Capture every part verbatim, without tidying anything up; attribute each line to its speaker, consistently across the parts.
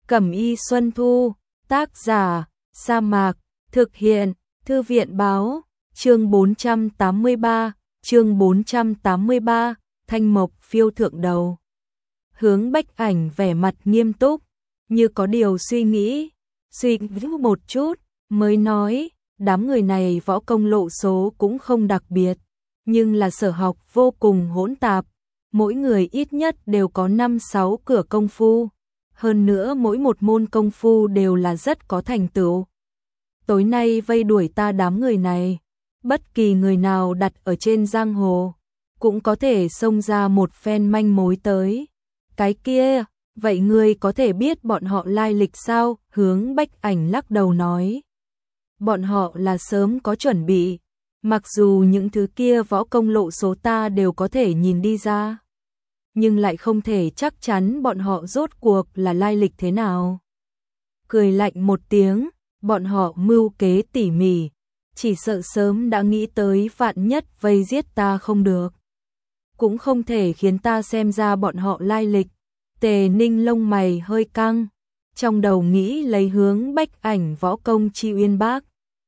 Speaker 1: Cẩm y Xuân Thu, tác giả, Sa Mạc, thực hiện, Thư viện báo, chương bốn trăm tám mươi ba, chương bốn trăm tám mươi ba, Thanh Mộc phiêu thượng đầu. Hướng Bách Ảnh vẻ mặt nghiêm túc, như có điều suy nghĩ, suy nghĩ một chút, mới nói, đám người này võ công lộ số cũng không đặc biệt, nhưng là sở học vô cùng hỗn tạp, mỗi người ít nhất đều có năm sáu cửa công phu, hơn nữa mỗi một môn công phu đều là rất có thành tựu. Tối nay vây đuổi ta đám người này, bất kỳ người nào đặt ở trên giang hồ, cũng có thể xông ra một phen manh mối tới. Cái kia, vậy ngươi có thể biết bọn họ lai lịch sao? Hướng Bách Ảnh lắc đầu nói. Bọn họ là sớm có chuẩn bị, mặc dù những thứ kia võ công lộ số ta đều có thể nhìn đi ra, nhưng lại không thể chắc chắn bọn họ rốt cuộc là lai lịch thế nào. Cười lạnh một tiếng, bọn họ mưu kế tỉ mỉ, chỉ sợ sớm đã nghĩ tới vạn nhất vây giết ta không được, cũng không thể khiến ta xem ra bọn họ lai lịch. Tề Ninh lông mày hơi căng, trong đầu nghĩ lấy Hướng Bách Ảnh võ công chi uyên bác,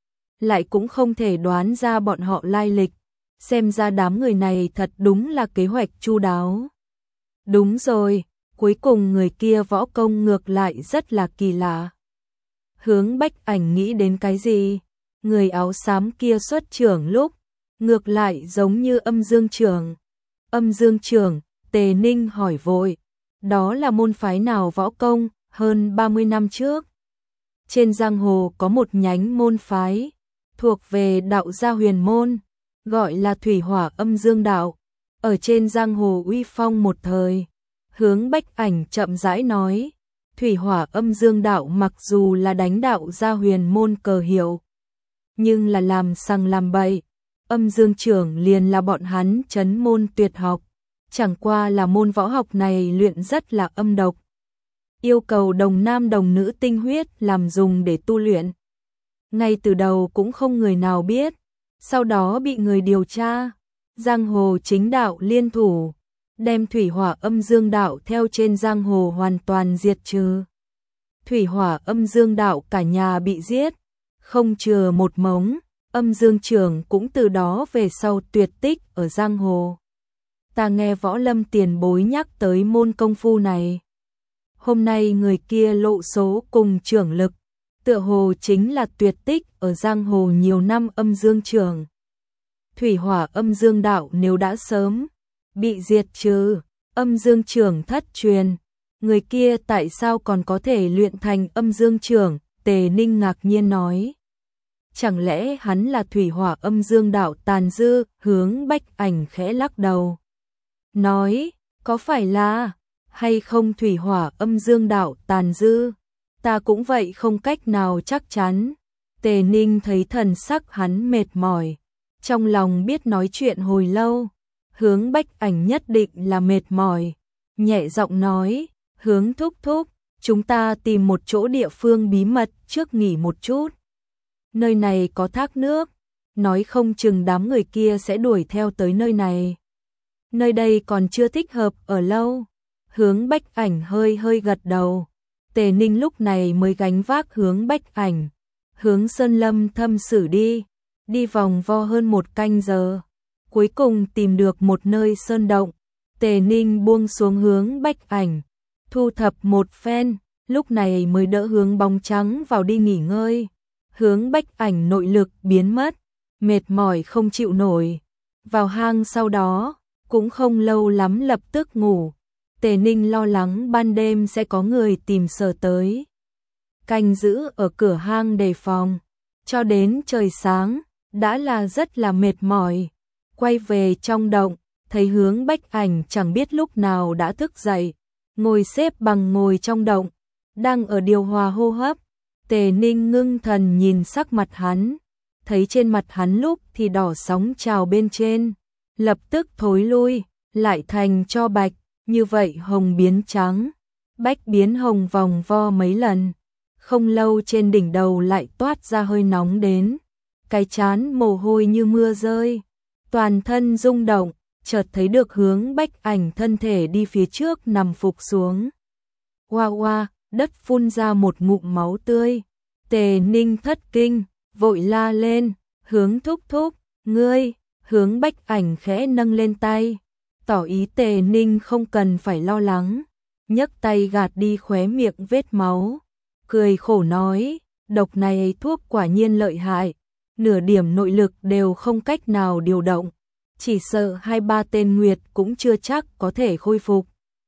Speaker 1: lại cũng không thể đoán ra bọn họ lai lịch, xem ra đám người này thật đúng là kế hoạch chu đáo. Đúng rồi, cuối cùng người kia võ công ngược lại rất là kỳ lạ. Hướng Bách Ảnh nghĩ đến cái gì? Người áo xám kia xuất trưởng lúc, ngược lại giống như Âm Dương trưởng. Âm Dương trưởng, Tề Ninh hỏi vội, đó là môn phái nào võ công? Hơn ba mươi năm trước, trên giang hồ có một nhánh môn phái, thuộc về đạo gia huyền môn, gọi là Thủy Hỏa Âm Dương đạo, ở trên giang hồ uy phong một thời. Hướng Bách Ảnh chậm rãi nói, Thủy Hỏa Âm Dương đạo mặc dù là đánh đạo gia huyền môn cờ hiệu, nhưng là làm sằng làm bậy, Âm Dương trưởng liền là bọn hắn trấn môn tuyệt học, chẳng qua là môn võ học này luyện rất là âm độc, yêu cầu đồng nam đồng nữ tinh huyết làm dùng để tu luyện. Ngay từ đầu cũng không người nào biết, sau đó bị người điều tra, giang hồ chính đạo liên thủ, đem Thủy Hỏa Âm Dương đạo theo trên giang hồ hoàn toàn diệt trừ. Thủy Hỏa Âm Dương đạo cả nhà bị giết, không chừa một mống, Âm Dương trưởng cũng từ đó về sau tuyệt tích ở giang hồ. Ta nghe Võ Lâm tiền bối nhắc tới môn công phu này. Hôm nay người kia lộ số cùng trưởng lực, tựa hồ chính là tuyệt tích ở giang hồ nhiều năm Âm Dương trưởng. Thủy Hỏa Âm Dương đạo nếu đã sớm bị diệt trừ, Âm Dương trưởng thất truyền, người kia tại sao còn có thể luyện thành Âm Dương trưởng? Tề Ninh ngạc nhiên nói. Chẳng lẽ hắn là Thủy Hỏa Âm Dương đạo tàn dư? Hướng Bách Ảnh khẽ lắc đầu, nói, có phải là hay không Thủy Hỏa Âm Dương đạo tàn dư? Ta cũng vậy không cách nào chắc chắn. Tề Ninh thấy thần sắc hắn mệt mỏi, trong lòng biết nói chuyện hồi lâu, Hướng Bách Ảnh nhất định là mệt mỏi, nhẹ giọng nói, Hướng thúc thúc, chúng ta tìm một chỗ địa phương bí mật trước nghỉ một chút. Nơi này có thác nước, nói không chừng đám người kia sẽ đuổi theo tới nơi này. Nơi đây còn chưa thích hợp ở lâu. Hướng Bách Ảnh hơi hơi gật đầu. Tề Ninh lúc này mới gánh vác Hướng Bách Ảnh, hướng Sơn Lâm thâm sử đi, đi vòng vo hơn một canh giờ, cuối cùng tìm được một nơi sơn động. Tề Ninh buông xuống Hướng Bách Ảnh, thu thập một phen, lúc này mới đỡ Hướng Bóng Trắng vào đi nghỉ ngơi. Hướng Bách Ảnh nội lực biến mất, mệt mỏi không chịu nổi, vào hang sau đó, cũng không lâu lắm lập tức ngủ. Tề Ninh lo lắng ban đêm sẽ có người tìm Sở tới, canh giữ ở cửa hang đề phòng, cho đến trời sáng, đã là rất là mệt mỏi. Quay về trong động, thấy Hướng Bách Ảnh chẳng biết lúc nào đã thức dậy, ngồi xếp bằng ngồi trong động, đang ở điều hòa hô hấp. Tề Ninh ngưng thần nhìn sắc mặt hắn, thấy trên mặt hắn lúc thì đỏ sóng trào bên trên, lập tức thối lui, lại thành cho bạch, như vậy hồng biến trắng, bách biến hồng vòng vo mấy lần. Không lâu trên đỉnh đầu lại toát ra hơi nóng đến, cái trán mồ hôi như mưa rơi, toàn thân rung động, chợt thấy được Hướng Bách Ảnh thân thể đi phía trước nằm phục xuống. Hoa hoa, đất phun ra một ngụm máu tươi. Tề Ninh thất kinh, vội la lên, Hướng thúc thúc, ngươi, Hướng Bách Ảnh khẽ nâng lên tay, tỏ ý Tề Ninh không cần phải lo lắng, nhấc tay gạt đi khóe miệng vết máu, cười khổ nói, độc này thuốc quả nhiên lợi hại, nửa điểm nội lực đều không cách nào điều động, chỉ sợ hai ba tên nguyệt cũng chưa chắc có thể khôi phục.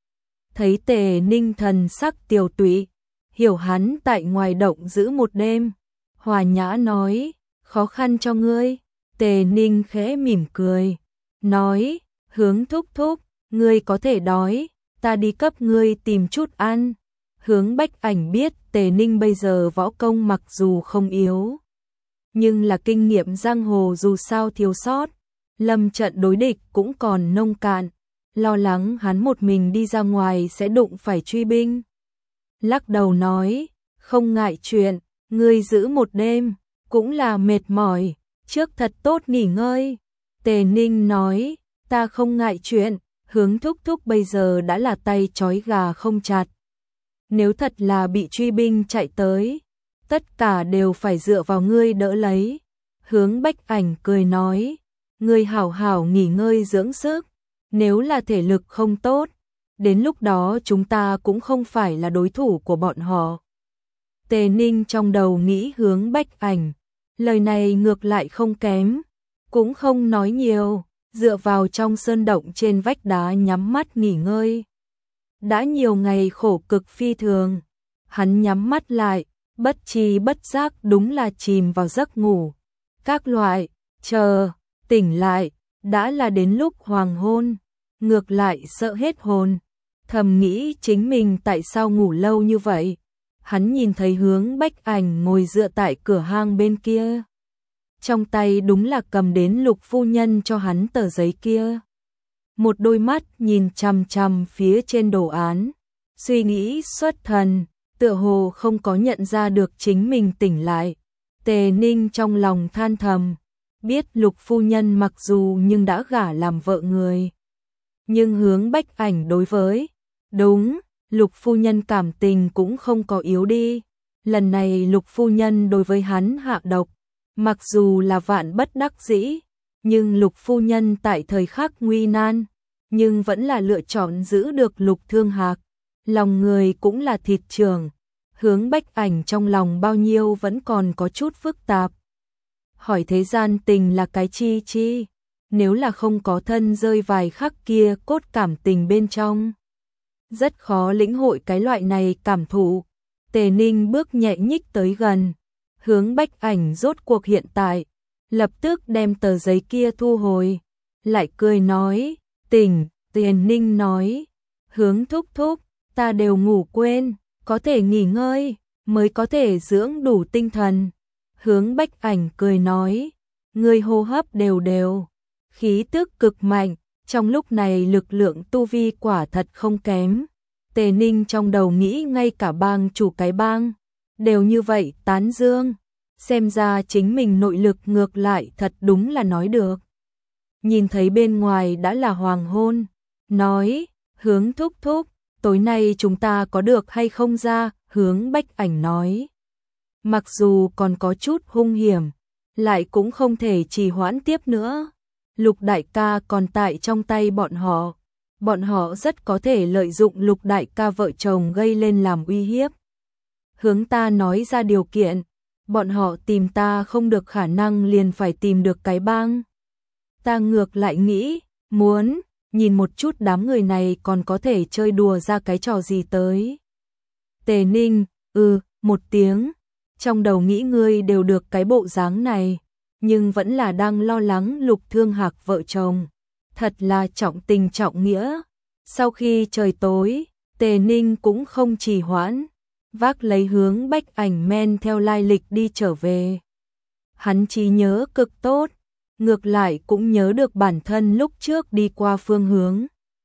Speaker 1: Thấy Tề Ninh thần sắc tiều tụy, hiểu hắn tại ngoài động giữ một đêm, Hòa Nhã nói, khó khăn cho ngươi. Tề Ninh khẽ mỉm cười, nói, Hướng thúc thúc, ngươi có thể đói, ta đi cấp ngươi tìm chút ăn. Hướng Bách Ảnh biết Tề Ninh bây giờ võ công mặc dù không yếu, nhưng là kinh nghiệm giang hồ dù sao thiếu sót, lâm trận đối địch cũng còn nông cạn, lo lắng hắn một mình đi ra ngoài sẽ đụng phải truy binh. Lắc đầu nói, không ngại chuyện, ngươi giữ một đêm, cũng là mệt mỏi, trước thật tốt nghỉ ngơi. Tề Ninh nói, ta không ngại chuyện, Hướng thúc thúc bây giờ đã là tay trói gà không chặt. Nếu thật là bị truy binh chạy tới, tất cả đều phải dựa vào ngươi đỡ lấy. Hướng Bách Ảnh cười nói, ngươi hảo hảo nghỉ ngơi dưỡng sức, nếu là thể lực không tốt, đến lúc đó chúng ta cũng không phải là đối thủ của bọn họ. Tề Ninh trong đầu nghĩ Hướng Bách Ảnh, lời này ngược lại không kém, cũng không nói nhiều, dựa vào trong sơn động trên vách đá nhắm mắt nghỉ ngơi. Đã nhiều ngày khổ cực phi thường, hắn nhắm mắt lại, bất tri bất giác đúng là chìm vào giấc ngủ. Các loại, chờ, tỉnh lại, đã là đến lúc hoàng hôn, ngược lại sợ hết hồn, thầm nghĩ chính mình tại sao ngủ lâu như vậy. Hắn nhìn thấy Hướng Bách Ảnh ngồi dựa tại cửa hang bên kia, trong tay đúng là cầm đến Lục phu nhân cho hắn tờ giấy kia. Một đôi mắt nhìn chằm chằm phía trên đồ án, suy nghĩ xuất thần, tựa hồ không có nhận ra được chính mình tỉnh lại. Tề Ninh trong lòng than thầm, biết Lục phu nhân mặc dù nhưng đã gả làm vợ người, nhưng Hướng Bách Ảnh đối với, đúng, Lục phu nhân cảm tình cũng không có yếu đi. Lần này Lục phu nhân đối với hắn hạ độc, mặc dù là vạn bất đắc dĩ, nhưng Lục phu nhân tại thời khắc nguy nan, nhưng vẫn là lựa chọn giữ được Lục Thương Hạc. Lòng người cũng là thịt trường, Hướng Bách Ảnh trong lòng bao nhiêu vẫn còn có chút phức tạp. Hỏi thế gian tình là cái chi chi, nếu là không có thân rơi vài khắc kia cốt cảm tình bên trong, rất khó lĩnh hội cái loại này cảm thụ. Tề Ninh bước nhẹ nhích tới gần, Hướng Bách Ảnh rốt cuộc hiện tại, lập tức đem tờ giấy kia thu hồi, lại cười nói, tỉnh. Tề Ninh nói, Hướng thúc thúc, ta đều ngủ quên, có thể nghỉ ngơi, mới có thể dưỡng đủ tinh thần. Hướng Bách Ảnh cười nói, ngươi hô hấp đều đều, khí tức cực mạnh, trong lúc này lực lượng tu vi quả thật không kém. Tề Ninh trong đầu nghĩ ngay cả bang chủ cái bang đều như vậy tán dương, xem ra chính mình nội lực ngược lại thật đúng là nói được. Nhìn thấy bên ngoài đã là hoàng hôn, nói, Hướng thúc thúc, tối nay chúng ta có được hay không ra? Hướng Bách Ảnh nói, mặc dù còn có chút hung hiểm, lại cũng không thể trì hoãn tiếp nữa. Lục đại ca còn tại trong tay bọn họ, bọn họ rất có thể lợi dụng Lục đại ca vợ chồng gây lên làm uy hiếp. Hướng ta nói ra điều kiện, bọn họ tìm ta không được khả năng liền phải tìm được cái bang. Ta ngược lại nghĩ, muốn nhìn một chút đám người này còn có thể chơi đùa ra cái trò gì tới. Tề Ninh, ừ, một tiếng, trong đầu nghĩ ngươi đều được cái bộ dáng này, nhưng vẫn là đang lo lắng Lục Thương Hạc vợ chồng. Thật là trọng tình trọng nghĩa. Sau khi trời tối, Tề Ninh cũng không trì hoãn, vác lấy Hướng Bách Ảnh men theo lai lịch đi trở về. Hắn trí nhớ cực tốt, ngược lại cũng nhớ được bản thân lúc trước đi qua phương hướng.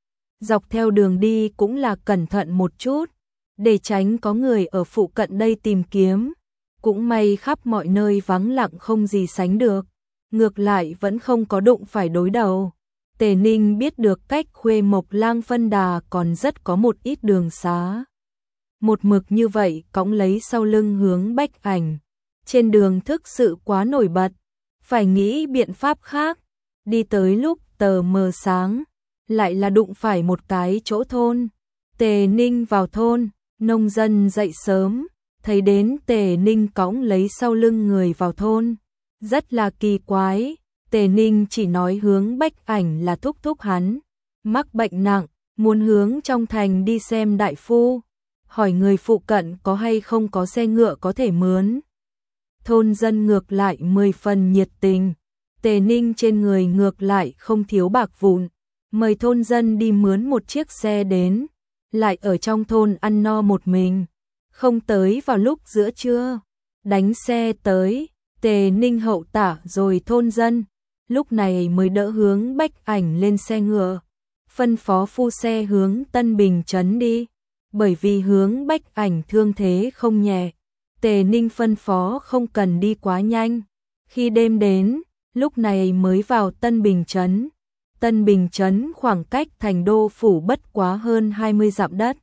Speaker 1: Dọc theo đường đi cũng là cẩn thận một chút, để tránh có người ở phụ cận đây tìm kiếm. Cũng may khắp mọi nơi vắng lặng không gì sánh được, ngược lại vẫn không có đụng phải đối đầu. Tề Ninh biết được cách Khuê Mộc Lang phân đà còn rất có một ít đường xá. một mực như vậy cõng lấy sau lưng hướng Bách Ảnh. Trên đường thực sự quá nổi bật, phải nghĩ biện pháp khác. Đi tới lúc tờ mờ sáng, lại là đụng phải một cái chỗ thôn. Tề Ninh vào thôn, nông dân dậy sớm, thấy đến Tề Ninh cõng lấy sau lưng người vào thôn. Rất là kỳ quái, Tề Ninh chỉ nói hướng Bách Ảnh là thúc thúc hắn, mắc bệnh nặng, muốn hướng trong thành đi xem đại phu, hỏi người phụ cận có hay không có xe ngựa có thể mướn. Thôn dân ngược lại mười phần nhiệt tình, Tề Ninh trên người ngược lại không thiếu bạc vụn, mời thôn dân đi mướn một chiếc xe đến, lại ở trong thôn ăn no một mình, không tới vào lúc giữa trưa, đánh xe tới, Tề Ninh hậu tả rồi thôn dân, lúc này mới đỡ hướng Bách Ảnh lên xe ngựa, phân phó phu xe hướng Tân Bình trấn đi, bởi vì hướng Bách Ảnh thương thế không nhẹ, Tề Ninh phân phó không cần đi quá nhanh. Khi đêm đến, lúc này mới vào Tân Bình trấn. Tân Bình trấn khoảng cách thành đô phủ bất quá hơn hai mươi dặm đất.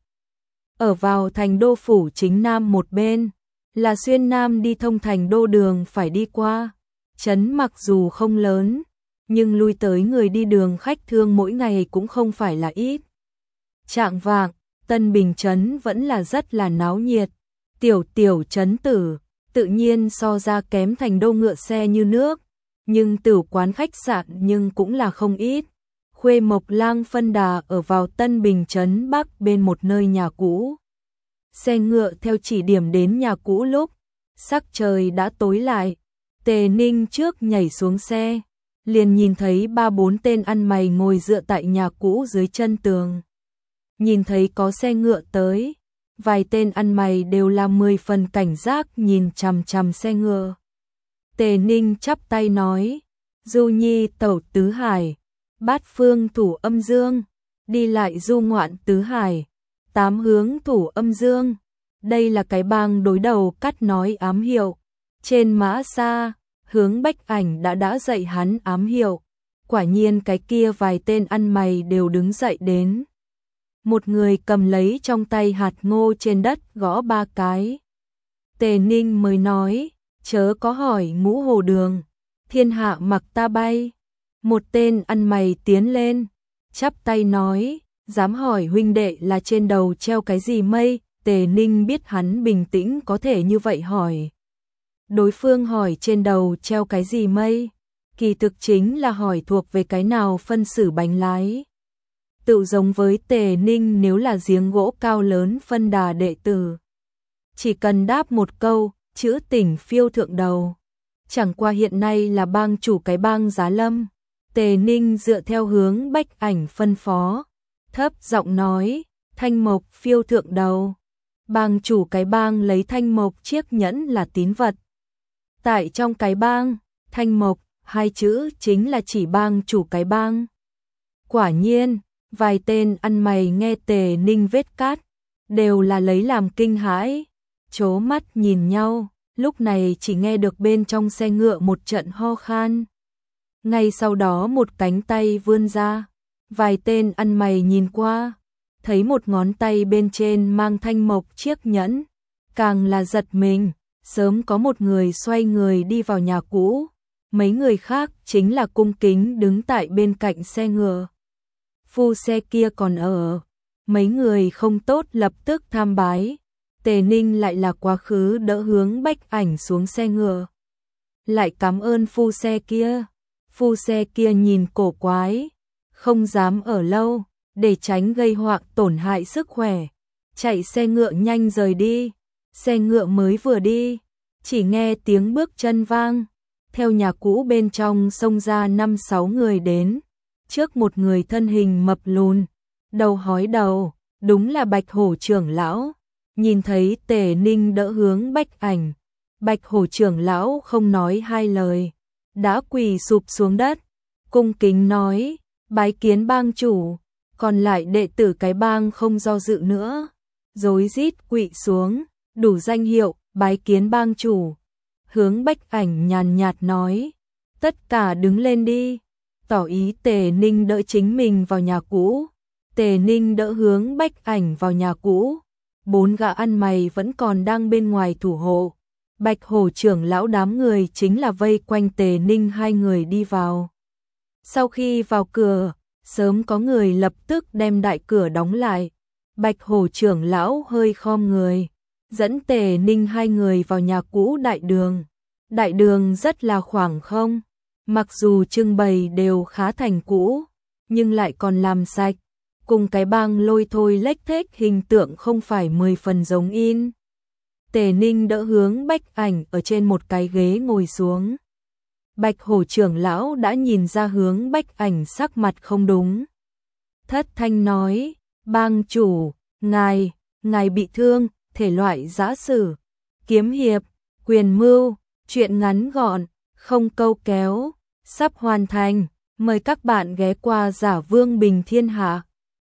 Speaker 1: Ở vào thành đô phủ chính nam một bên, là xuyên nam đi thông thành đô đường phải đi qua. Trấn mặc dù không lớn, nhưng lui tới người đi đường khách thương mỗi ngày cũng không phải là ít. Trạng vạng, Tân Bình trấn vẫn là rất là náo nhiệt. Tiểu tiểu trấn tử, tự nhiên so ra kém thành đô ngựa xe như nước, nhưng tử quán khách sạn nhưng cũng là không ít. Khuê Mộc Lang phân đà ở vào Tân Bình trấn Bắc bên một nơi nhà cũ. Xe ngựa theo chỉ điểm đến nhà cũ lúc, sắc trời đã tối lại, Tề Ninh trước nhảy xuống xe, liền nhìn thấy ba bốn tên ăn mày ngồi dựa tại nhà cũ dưới chân tường. Nhìn thấy có xe ngựa tới, vài tên ăn mày đều là mười phần cảnh giác nhìn chằm chằm xe ngựa. Tề Ninh chắp tay nói, Du Nhi tẩu tứ hải, bát phương thủ âm dương, đi lại du ngoạn tứ hải, tám hướng thủ âm dương. Đây là cái bang đối đầu cắt nói ám hiệu. Trên mã xa, hướng Bách Ảnh đã đã dạy hắn ám hiệu. Quả nhiên cái kia vài tên ăn mày đều đứng dậy đến. Một người cầm lấy trong tay hạt ngô trên đất gõ ba cái. Tề Ninh mới nói, chớ có hỏi Ngũ Hồ Đường, thiên hạ mặc ta bay. Một tên ăn mày tiến lên, chắp tay nói, dám hỏi huynh đệ là trên đầu treo cái gì mây. Tề Ninh biết hắn bình tĩnh có thể như vậy hỏi. Đối phương hỏi trên đầu treo cái gì mây, kỳ thực chính là hỏi thuộc về cái nào phân xử bánh lái. Tự giống với Tề Ninh nếu là giếng gỗ cao lớn phân đà đệ tử, chỉ cần đáp một câu, chữ tỉnh phiêu thượng đầu. Chẳng qua hiện nay là bang chủ cái bang Giá Lâm. Tề Ninh dựa theo hướng Bách Ảnh phân phó, thấp giọng nói, thanh mộc phiêu thượng đầu. Bang chủ cái bang lấy thanh mộc chiếc nhẫn là tín vật. Tại trong cái bang, thanh mộc, hai chữ chính là chỉ bang chủ cái bang. Quả nhiên, vài tên ăn mày nghe Tề Ninh vết cát, đều là lấy làm kinh hãi, chố mắt nhìn nhau, lúc này chỉ nghe được bên trong xe ngựa một trận ho khan. Ngay sau đó một cánh tay vươn ra, vài tên ăn mày nhìn qua, thấy một ngón tay bên trên mang thanh mộc chiếc nhẫn, càng là giật mình, sớm có một người xoay người đi vào nhà cũ, mấy người khác chính là cung kính đứng tại bên cạnh xe ngựa. Phu xe kia còn ở, mấy người không tốt lập tức tham bái, Tề Ninh lại là quá khứ đỡ hướng Bách Ảnh xuống xe ngựa. Lại cảm ơn phu xe kia, phu xe kia nhìn cổ quái, không dám ở lâu, để tránh gây họa tổn hại sức khỏe, chạy xe ngựa nhanh rời đi. Xe ngựa mới vừa đi, chỉ nghe tiếng bước chân vang, theo nhà cũ bên trong xông ra năm sáu người đến, trước một người thân hình mập lùn, đầu hói đầu, đúng là Bạch Hổ trưởng lão. Nhìn thấy Tề Ninh đỡ hướng Bách Ảnh, Bạch Hổ trưởng lão không nói hai lời, đã quỳ sụp xuống đất, cung kính nói, bái kiến bang chủ. Còn lại đệ tử cái bang không do dự nữa, rối rít quỳ xuống, đủ danh hiệu, bái kiến bang chủ. Hướng Bách Ảnh nhàn nhạt nói, tất cả đứng lên đi, tỏ ý Tề Ninh đỡ chính mình vào nhà cũ. Tề Ninh đỡ hướng Bách Ảnh vào nhà cũ, bốn gã ăn mày vẫn còn đang bên ngoài thủ hộ. Bạch Hổ trưởng lão đám người chính là vây quanh Tề Ninh hai người đi vào. Sau khi vào cửa, sớm có người lập tức đem đại cửa đóng lại. Bạch Hổ trưởng lão hơi khom người, dẫn Tề Ninh hai người vào nhà cũ đại đường. Đại đường rất là khoảng không, mặc dù trưng bày đều khá thành cũ, nhưng lại còn làm sạch, cùng cái bang lôi thôi lếch thếch hình tượng không phải mười phần giống in. Tề Ninh đỡ hướng Bách Ảnh ở trên một cái ghế ngồi xuống. Bạch Hổ trưởng lão đã nhìn ra hướng Bách Ảnh sắc mặt không đúng. Thất thanh nói, bang chủ, ngài, ngài bị thương, thể loại giã sử, kiếm hiệp, quyền mưu, chuyện ngắn gọn, không câu kéo, sắp hoàn thành, mời các bạn ghé qua Giả Vương Bình Thiên Hạ.